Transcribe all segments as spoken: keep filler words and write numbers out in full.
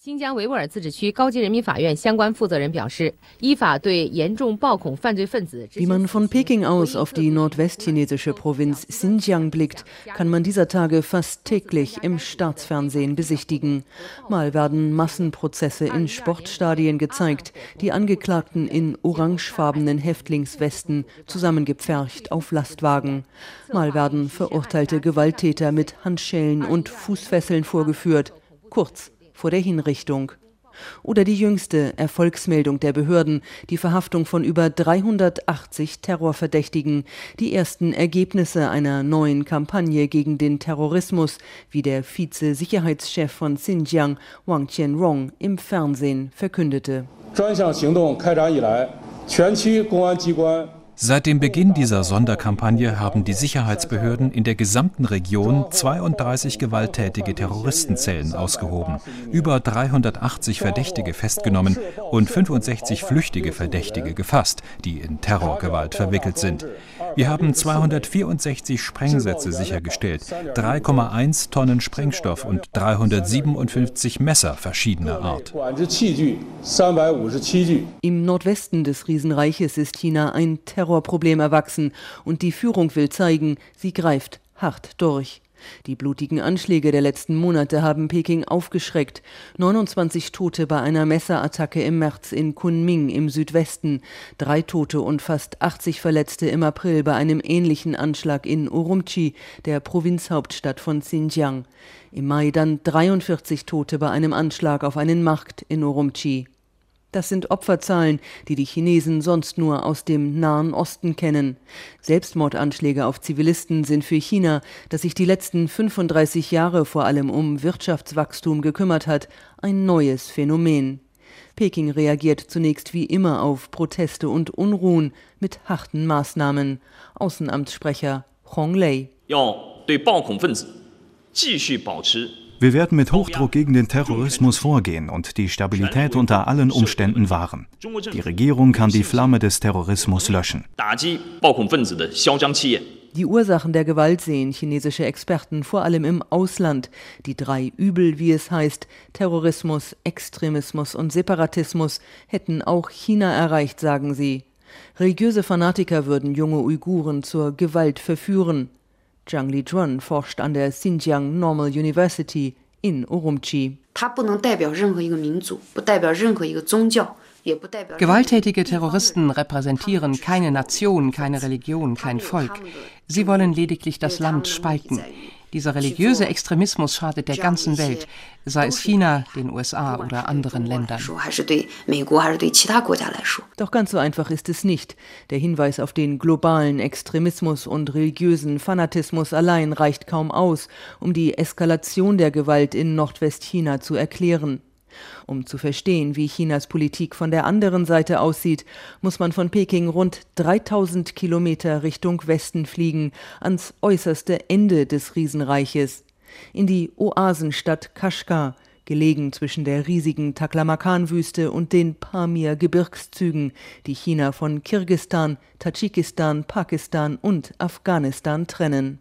新疆维吾尔自治区高级人民法院相关负责人表示，依法对严重暴恐犯罪分子。Wie man von Peking aus auf die nordwestchinesische Provinz Xinjiang blickt, kann man dieser Tage fast täglich im Staatsfernsehen besichtigen. Mal werden Massenprozesse in Sportstadien gezeigt, die Angeklagten in orangefarbenen Häftlingswesten zusammengepfercht auf Lastwagen. Mal werden verurteilte Gewalttäter mit Handschellen und Fußfesseln vorgeführt, kurz vor der Hinrichtung. Oder die jüngste Erfolgsmeldung der Behörden, die Verhaftung von über dreihundertachtzig Terrorverdächtigen, die ersten Ergebnisse einer neuen Kampagne gegen den Terrorismus, wie der Vize-Sicherheitschef von Xinjiang, Wang Qianrong, im Fernsehen verkündete. Seit dem Beginn dieser Sonderkampagne haben die Sicherheitsbehörden in der gesamten Region zweiunddreißig gewalttätige Terroristenzellen ausgehoben, über dreihundertachtzig Verdächtige festgenommen und fünfundsechzig flüchtige Verdächtige gefasst, die in Terrorgewalt verwickelt sind. Wir haben zweihundertvierundsechzig Sprengsätze sichergestellt, drei Komma eins Tonnen Sprengstoff und dreihundertsiebenundfünfzig Messer verschiedener Art. Im Nordwesten des Riesenreiches ist China ein Terrorproblem erwachsen und die Führung will zeigen, sie greift hart durch. Die blutigen Anschläge der letzten Monate haben Peking aufgeschreckt. neunundzwanzig Tote bei einer Messerattacke im März in Kunming im Südwesten, drei Tote und fast achtzig Verletzte im April bei einem ähnlichen Anschlag in Urumqi, der Provinzhauptstadt von Xinjiang. Im Mai dann dreiundvierzig Tote bei einem Anschlag auf einen Markt in Urumqi. Das sind Opferzahlen, die die Chinesen sonst nur aus dem Nahen Osten kennen. Selbstmordanschläge auf Zivilisten sind für China, das sich die letzten fünfunddreißig Jahre vor allem um Wirtschaftswachstum gekümmert hat, ein neues Phänomen. Peking reagiert zunächst wie immer auf Proteste und Unruhen mit harten Maßnahmen. Außenamtssprecher Hong Lei. Wir werden mit Hochdruck gegen den Terrorismus vorgehen und die Stabilität unter allen Umständen wahren. Die Regierung kann die Flamme des Terrorismus löschen. Die Ursachen der Gewalt sehen chinesische Experten vor allem im Ausland. Die drei Übel, wie es heißt, Terrorismus, Extremismus und Separatismus, hätten auch China erreicht, sagen sie. Religiöse Fanatiker würden junge Uiguren zur Gewalt verführen. Zhang Lijuan forscht an der Xinjiang Normal University in Urumqi. Gewalttätige Terroristen repräsentieren keine Nation, keine Religion, kein Volk. Sie wollen lediglich das Land spalten. Dieser religiöse Extremismus schadet der ganzen Welt, sei es China, den U S A oder anderen Ländern. Doch ganz so einfach ist es nicht. Der Hinweis auf den globalen Extremismus und religiösen Fanatismus allein reicht kaum aus, um die Eskalation der Gewalt in Nordwestchina zu erklären. Um zu verstehen, wie Chinas Politik von der anderen Seite aussieht, muss man von Peking rund dreitausend Kilometer Richtung Westen fliegen, ans äußerste Ende des Riesenreiches. In die Oasenstadt Kashgar, gelegen zwischen der riesigen Taklamakan-Wüste und den Pamir-Gebirgszügen, die China von Kirgisistan, Tadschikistan, Pakistan und Afghanistan trennen.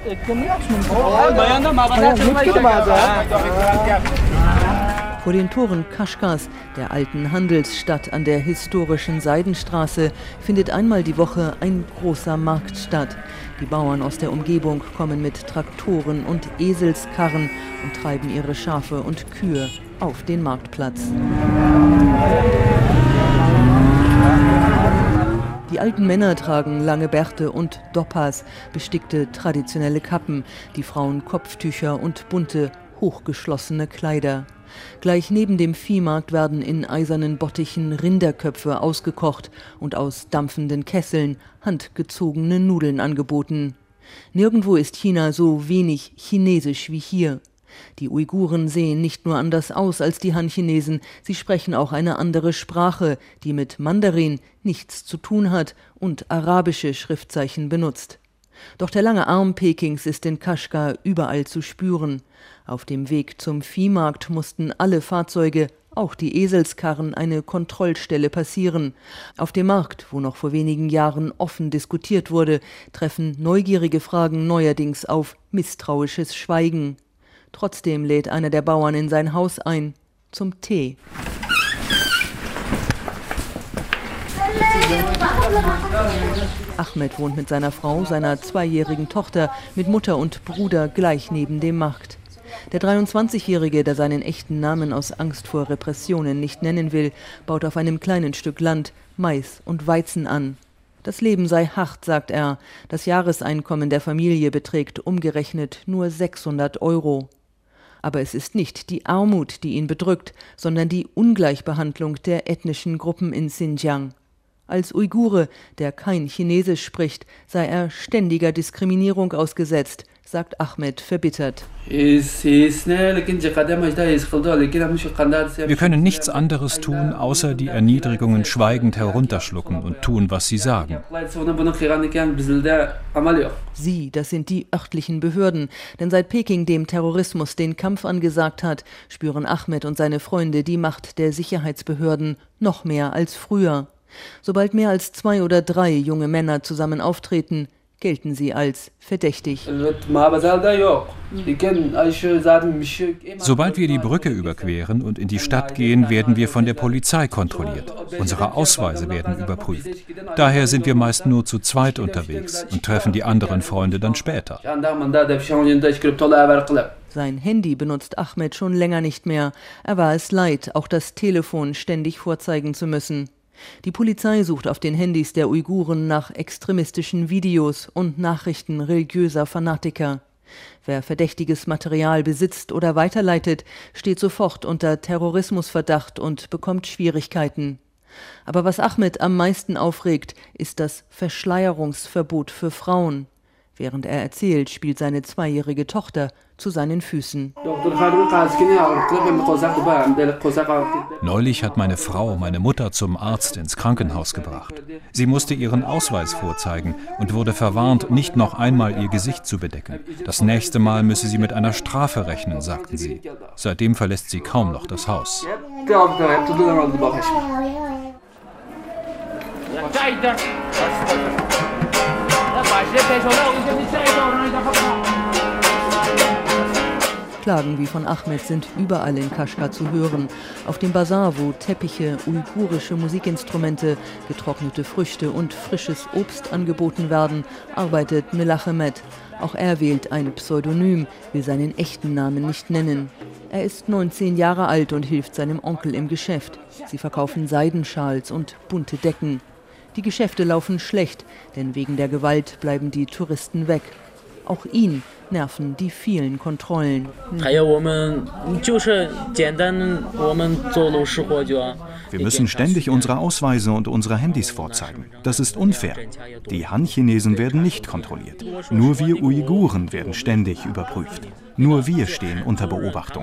Vor den Toren Kashgars, der alten Handelsstadt an der historischen Seidenstraße, findet einmal die Woche ein großer Markt statt. Die Bauern aus der Umgebung kommen mit Traktoren und Eselskarren und treiben ihre Schafe und Kühe auf den Marktplatz. Die alten Männer tragen lange Bärte und Doppas, bestickte traditionelle Kappen, die Frauen Kopftücher und bunte, hochgeschlossene Kleider. Gleich neben dem Viehmarkt werden in eisernen Bottichen Rinderköpfe ausgekocht und aus dampfenden Kesseln handgezogene Nudeln angeboten. Nirgendwo ist China so wenig chinesisch wie hier. Die Uiguren sehen nicht nur anders aus als die Han-Chinesen, sie sprechen auch eine andere Sprache, die mit Mandarin nichts zu tun hat und arabische Schriftzeichen benutzt. Doch der lange Arm Pekings ist in Kashgar überall zu spüren. Auf dem Weg zum Viehmarkt mussten alle Fahrzeuge, auch die Eselskarren, eine Kontrollstelle passieren. Auf dem Markt, wo noch vor wenigen Jahren offen diskutiert wurde, treffen neugierige Fragen neuerdings auf misstrauisches Schweigen. Trotzdem lädt einer der Bauern in sein Haus ein. zum Tee. Ahmed wohnt mit seiner Frau, seiner zweijährigen Tochter, mit Mutter und Bruder gleich neben dem Markt. Der dreiundzwanzigjährige, der seinen echten Namen aus Angst vor Repressionen nicht nennen will, baut auf einem kleinen Stück Land Mais und Weizen an. Das Leben sei hart, sagt er. Das Jahreseinkommen der Familie beträgt umgerechnet nur sechshundert Euro. Aber es ist nicht die Armut, die ihn bedrückt, sondern die Ungleichbehandlung der ethnischen Gruppen in Xinjiang. Als Uigure, der kein Chinesisch spricht, sei er ständiger Diskriminierung ausgesetzt, sagt Ahmed verbittert. Wir können nichts anderes tun, außer die Erniedrigungen schweigend herunterschlucken und tun, was sie sagen. Sie, das sind die örtlichen Behörden, denn seit Peking dem Terrorismus den Kampf angesagt hat, spüren Ahmed und seine Freunde die Macht der Sicherheitsbehörden noch mehr als früher. Sobald mehr als zwei oder drei junge Männer zusammen auftreten, gelten sie als verdächtig. Sobald wir die Brücke überqueren und in die Stadt gehen, werden wir von der Polizei kontrolliert. Unsere Ausweise werden überprüft. Daher sind wir meist nur zu zweit unterwegs und treffen die anderen Freunde dann später. Sein Handy benutzt Ahmed schon länger nicht mehr. Er war es leid, auch das Telefon ständig vorzeigen zu müssen. Die Polizei sucht auf den Handys der Uiguren nach extremistischen Videos und Nachrichten religiöser Fanatiker. Wer verdächtiges Material besitzt oder weiterleitet, steht sofort unter Terrorismusverdacht und bekommt Schwierigkeiten. Aber was Ahmed am meisten aufregt, ist das Verschleierungsverbot für Frauen. Während er erzählt, spielt seine zweijährige Tochter zu seinen Füßen. Neulich hat meine Frau meine Mutter zum Arzt ins Krankenhaus gebracht. Sie musste ihren Ausweis vorzeigen und wurde verwarnt, nicht noch einmal ihr Gesicht zu bedecken. Das nächste Mal müsse sie mit einer Strafe rechnen, sagten sie. Seitdem verlässt sie kaum noch das Haus. Klagen wie von Ahmed sind überall in Kashgar zu hören. Auf dem Bazar, wo Teppiche, uigurische Musikinstrumente, getrocknete Früchte und frisches Obst angeboten werden, arbeitet Melachemet. Auch er wählt ein Pseudonym, will seinen echten Namen nicht nennen. Er ist neunzehn Jahre alt und hilft seinem Onkel im Geschäft. Sie verkaufen Seidenschals und bunte Decken. Die Geschäfte laufen schlecht, denn wegen der Gewalt bleiben die Touristen weg. Auch ihn nerven die vielen Kontrollen. Wir müssen ständig unsere Ausweise und unsere Handys vorzeigen. Das ist unfair. Die Han-Chinesen werden nicht kontrolliert. Nur wir Uiguren werden ständig überprüft. Nur wir stehen unter Beobachtung.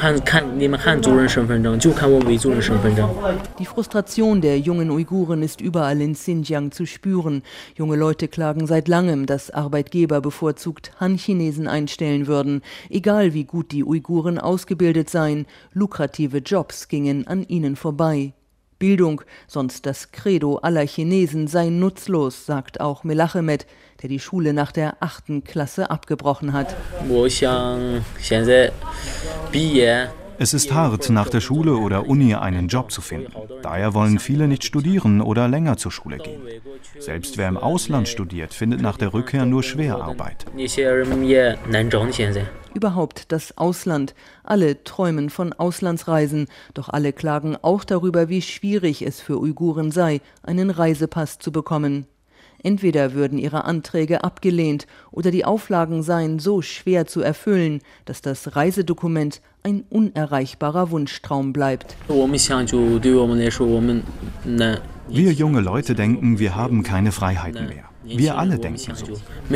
Die Frustration der jungen Uiguren ist überall in Xinjiang zu spüren. Junge Leute klagen seit langem, dass Arbeitgeber bevorzugt Han-Chinesen einstellen würden. Egal wie gut die Uiguren ausgebildet seien, lukrative Jobs gingen an ihnen vorbei. Bildung, sonst das Credo aller Chinesen, sei nutzlos, sagt auch Melachemet, der die Schule nach der achten Klasse abgebrochen hat. Es ist hart, nach der Schule oder Uni einen Job zu finden. Daher wollen viele nicht studieren oder länger zur Schule gehen. Selbst wer im Ausland studiert, findet nach der Rückkehr nur schwer Arbeit. Überhaupt das Ausland. Alle träumen von Auslandsreisen, doch alle klagen auch darüber, wie schwierig es für Uiguren sei, einen Reisepass zu bekommen. Entweder würden ihre Anträge abgelehnt oder die Auflagen seien so schwer zu erfüllen, dass das Reisedokument ein unerreichbarer Wunschtraum bleibt. Wir junge Leute denken, wir haben keine Freiheiten mehr. Wir alle denken so.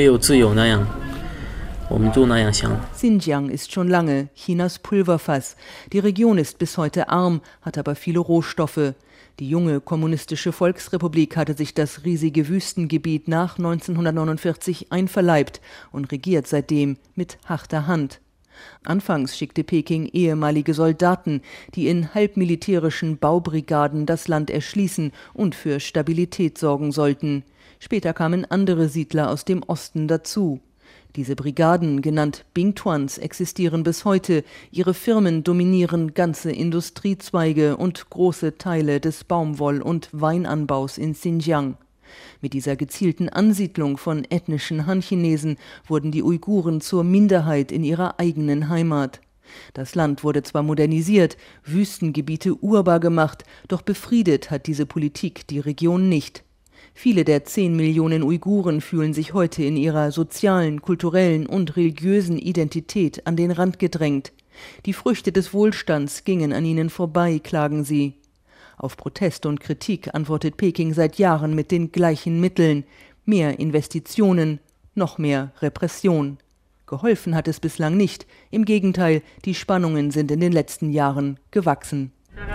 Xinjiang ist schon lange Chinas Pulverfass. Die Region ist bis heute arm, hat aber viele Rohstoffe. Die junge kommunistische Volksrepublik hatte sich das riesige Wüstengebiet nach neunzehnhundertneunundvierzig einverleibt und regiert seitdem mit harter Hand. Anfangs schickte Peking ehemalige Soldaten, die in halbmilitärischen Baubrigaden das Land erschließen und für Stabilität sorgen sollten. Später kamen andere Siedler aus dem Osten dazu. Diese Brigaden, genannt Bingtuans, existieren bis heute. Ihre Firmen dominieren ganze Industriezweige und große Teile des Baumwoll- und Weinanbaus in Xinjiang. Mit dieser gezielten Ansiedlung von ethnischen Han-Chinesen wurden die Uiguren zur Minderheit in ihrer eigenen Heimat. Das Land wurde zwar modernisiert, Wüstengebiete urbar gemacht, doch befriedet hat diese Politik die Region nicht. Viele der zehn Millionen Uiguren fühlen sich heute in ihrer sozialen, kulturellen und religiösen Identität an den Rand gedrängt. Die Früchte des Wohlstands gingen an ihnen vorbei, klagen sie. Auf Protest und Kritik antwortet Peking seit Jahren mit den gleichen Mitteln: mehr Investitionen, noch mehr Repression. Geholfen hat es bislang nicht. Im Gegenteil, die Spannungen sind in den letzten Jahren gewachsen.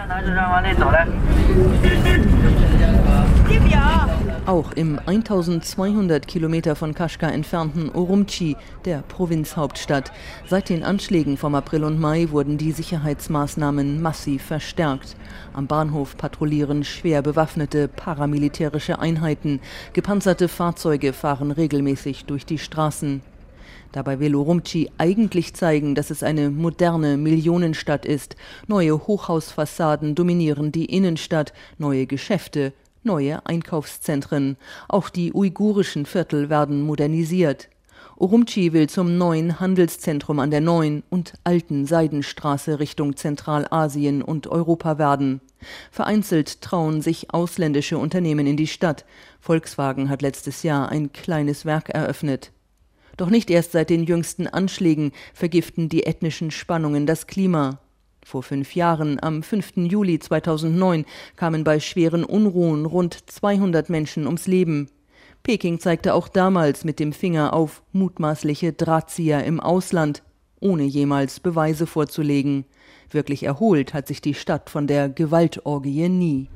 Auch im eintausendzweihundert Kilometer von Kashgar entfernten Urumqi, der Provinzhauptstadt. Seit den Anschlägen vom April und Mai wurden die Sicherheitsmaßnahmen massiv verstärkt. Am Bahnhof patrouillieren schwer bewaffnete paramilitärische Einheiten. Gepanzerte Fahrzeuge fahren regelmäßig durch die Straßen. Dabei will Urumqi eigentlich zeigen, dass es eine moderne Millionenstadt ist. Neue Hochhausfassaden dominieren die Innenstadt, neue Geschäfte, neue Einkaufszentren. Auch die uigurischen Viertel werden modernisiert. Urumqi will zum neuen Handelszentrum an der neuen und alten Seidenstraße Richtung Zentralasien und Europa werden. Vereinzelt trauen sich ausländische Unternehmen in die Stadt. Volkswagen hat letztes Jahr ein kleines Werk eröffnet. Doch nicht erst seit den jüngsten Anschlägen vergiften die ethnischen Spannungen das Klima. Vor fünf Jahren, am fünften Juli zweitausendneun, kamen bei schweren Unruhen rund zweihundert Menschen ums Leben. Peking zeigte auch damals mit dem Finger auf mutmaßliche Drahtzieher im Ausland, ohne jemals Beweise vorzulegen. Wirklich erholt hat sich die Stadt von der Gewaltorgie nie.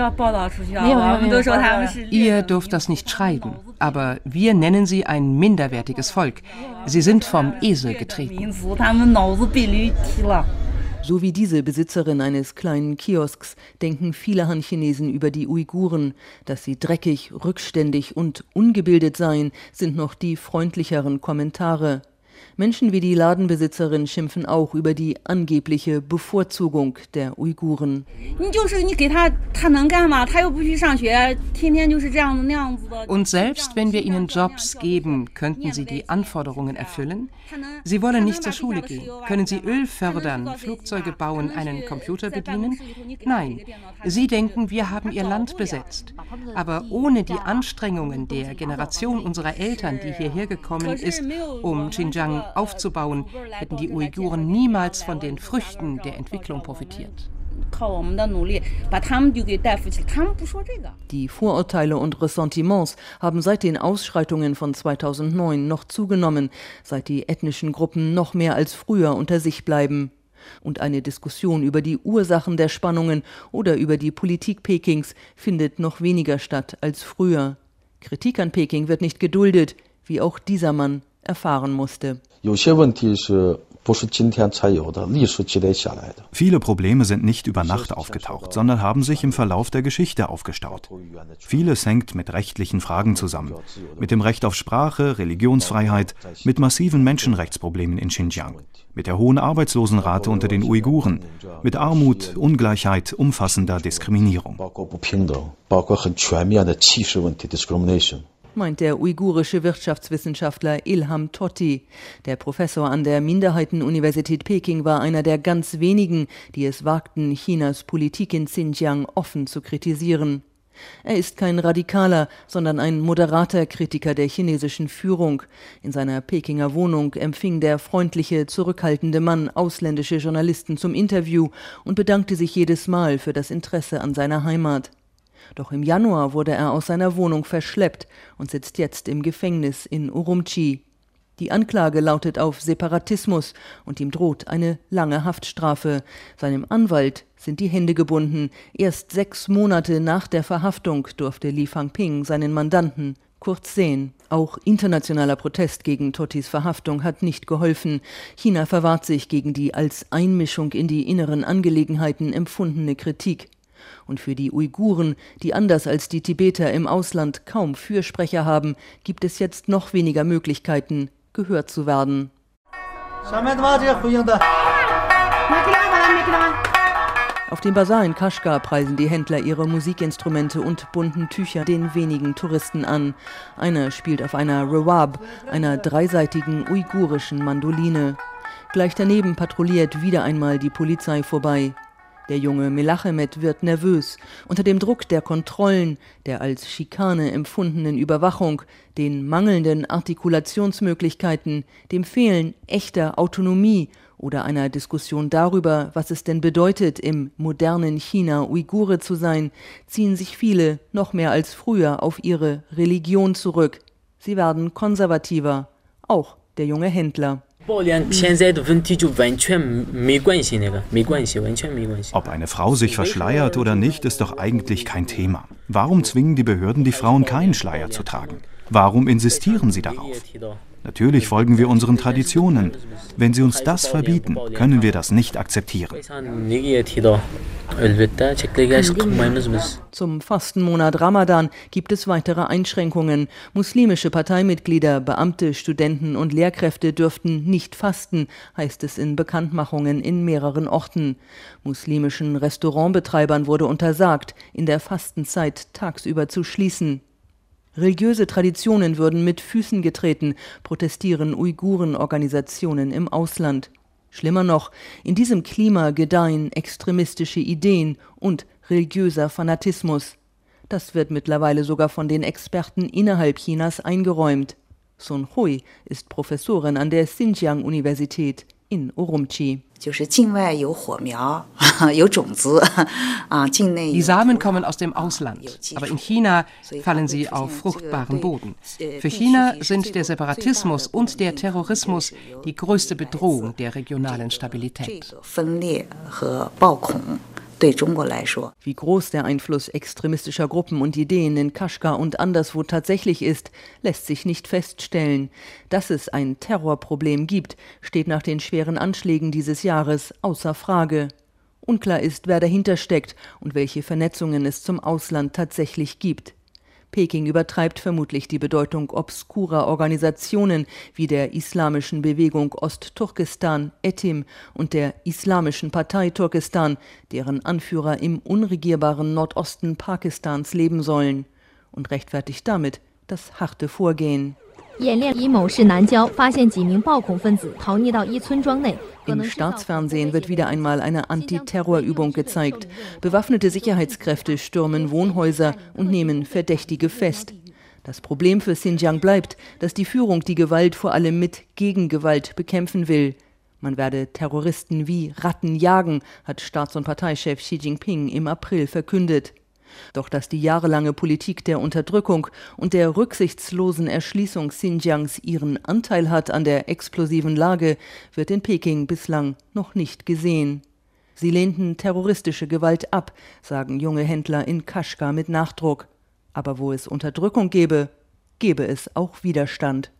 Ihr dürft das nicht schreiben, aber wir nennen sie ein minderwertiges Volk. Sie sind vom Esel getreten. So wie diese Besitzerin eines kleinen Kiosks denken viele Han-Chinesen über die Uiguren. Dass sie dreckig, rückständig und ungebildet seien, sind noch die freundlicheren Kommentare. Menschen wie die Ladenbesitzerin schimpfen auch über die angebliche Bevorzugung der Uiguren. Und selbst wenn wir ihnen Jobs geben, könnten sie die Anforderungen erfüllen? Sie wollen nicht zur Schule gehen. Können sie Öl fördern, Flugzeuge bauen, einen Computer bedienen? Nein, sie denken, wir haben ihr Land besetzt. Aber ohne die Anstrengungen der Generation unserer Eltern, die hierher gekommen ist, um Xinjiang aufzubauen, hätten die Uiguren niemals von den Früchten der Entwicklung profitiert. Die Vorurteile und Ressentiments haben seit den Ausschreitungen von zweitausendneun noch zugenommen, seit die ethnischen Gruppen noch mehr als früher unter sich bleiben. Und eine Diskussion über die Ursachen der Spannungen oder über die Politik Pekings findet noch weniger statt als früher. Kritik an Peking wird nicht geduldet, wie auch dieser Mann erfahren musste. Viele Probleme sind nicht über Nacht aufgetaucht, sondern haben sich im Verlauf der Geschichte aufgestaut. Vieles hängt mit rechtlichen Fragen zusammen, mit dem Recht auf Sprache, Religionsfreiheit, mit massiven Menschenrechtsproblemen in Xinjiang, mit der hohen Arbeitslosenrate unter den Uiguren, mit Armut, Ungleichheit, umfassender Diskriminierung. Meint der uigurische Wirtschaftswissenschaftler Ilham Tohti. Der Professor an der Minderheitenuniversität Peking war einer der ganz wenigen, die es wagten, Chinas Politik in Xinjiang offen zu kritisieren. Er ist kein Radikaler, sondern ein moderater Kritiker der chinesischen Führung. In seiner Pekinger Wohnung empfing der freundliche, zurückhaltende Mann ausländische Journalisten zum Interview und bedankte sich jedes Mal für das Interesse an seiner Heimat. Doch im Januar wurde er aus seiner Wohnung verschleppt und sitzt jetzt im Gefängnis in Urumqi. Die Anklage lautet auf Separatismus und ihm droht eine lange Haftstrafe. Seinem Anwalt sind die Hände gebunden. Erst sechs Monate nach der Verhaftung durfte Li Fangping seinen Mandanten kurz sehen. Auch internationaler Protest gegen Tohtis Verhaftung hat nicht geholfen. China verwahrt sich gegen die als Einmischung in die inneren Angelegenheiten empfundene Kritik. Und für die Uiguren, die anders als die Tibeter im Ausland kaum Fürsprecher haben, gibt es jetzt noch weniger Möglichkeiten, gehört zu werden. Auf dem Basar in Kashgar preisen die Händler ihre Musikinstrumente und bunten Tücher den wenigen Touristen an. Einer spielt auf einer Rawab, einer dreiseitigen uigurischen Mandoline. Gleich daneben patrouilliert wieder einmal die Polizei vorbei. Der junge Melachemet wird nervös. Unter dem Druck der Kontrollen, der als Schikane empfundenen Überwachung, den mangelnden Artikulationsmöglichkeiten, dem Fehlen echter Autonomie oder einer Diskussion darüber, was es denn bedeutet, im modernen China Uigure zu sein, ziehen sich viele noch mehr als früher auf ihre Religion zurück. Sie werden konservativer, auch der junge Händler. Ob eine Frau sich verschleiert oder nicht, ist doch eigentlich kein Thema. Warum zwingen die Behörden die Frauen, keinen Schleier zu tragen? Warum insistieren sie darauf? Natürlich folgen wir unseren Traditionen. Wenn sie uns das verbieten, können wir das nicht akzeptieren. Zum Fastenmonat Ramadan gibt es weitere Einschränkungen. Muslimische Parteimitglieder, Beamte, Studenten und Lehrkräfte dürften nicht fasten, heißt es in Bekanntmachungen in mehreren Orten. Muslimischen Restaurantbetreibern wurde untersagt, in der Fastenzeit tagsüber zu schließen. Religiöse Traditionen würden mit Füßen getreten, protestieren Uiguren-Organisationen im Ausland. Schlimmer noch, in diesem Klima gedeihen extremistische Ideen und religiöser Fanatismus. Das wird mittlerweile sogar von den Experten innerhalb Chinas eingeräumt. Sun Hui ist Professorin an der Xinjiang-Universität in Urumqi. Die Samen kommen aus dem Ausland, aber in China fallen sie auf fruchtbaren Boden. Für China sind der Separatismus und der Terrorismus die größte Bedrohung der regionalen Stabilität. Wie groß der Einfluss extremistischer Gruppen und Ideen in Kashgar und anderswo tatsächlich ist, lässt sich nicht feststellen. Dass es ein Terrorproblem gibt, steht nach den schweren Anschlägen dieses Jahres außer Frage. Unklar ist, wer dahinter steckt und welche Vernetzungen es zum Ausland tatsächlich gibt. Peking übertreibt vermutlich die Bedeutung obskurer Organisationen wie der islamischen Bewegung Ostturkestan, Etim, und der Islamischen Partei Turkestan, deren Anführer im unregierbaren Nordosten Pakistans leben sollen, und rechtfertigt damit das harte Vorgehen. Im Staatsfernsehen wird wieder einmal eine Antiterrorübung gezeigt. Bewaffnete Sicherheitskräfte stürmen Wohnhäuser und nehmen Verdächtige fest. Das Problem für Xinjiang bleibt, dass die Führung die Gewalt vor allem mit Gegengewalt bekämpfen will. Man werde Terroristen wie Ratten jagen, hat Staats- und Parteichef Xi Jinping im April verkündet. Doch dass die jahrelange Politik der Unterdrückung und der rücksichtslosen Erschließung Xinjiangs ihren Anteil hat an der explosiven Lage, wird in Peking bislang noch nicht gesehen. Sie lehnten terroristische Gewalt ab, sagen junge Händler in Kashgar mit Nachdruck. Aber wo es Unterdrückung gäbe, gäbe es auch Widerstand.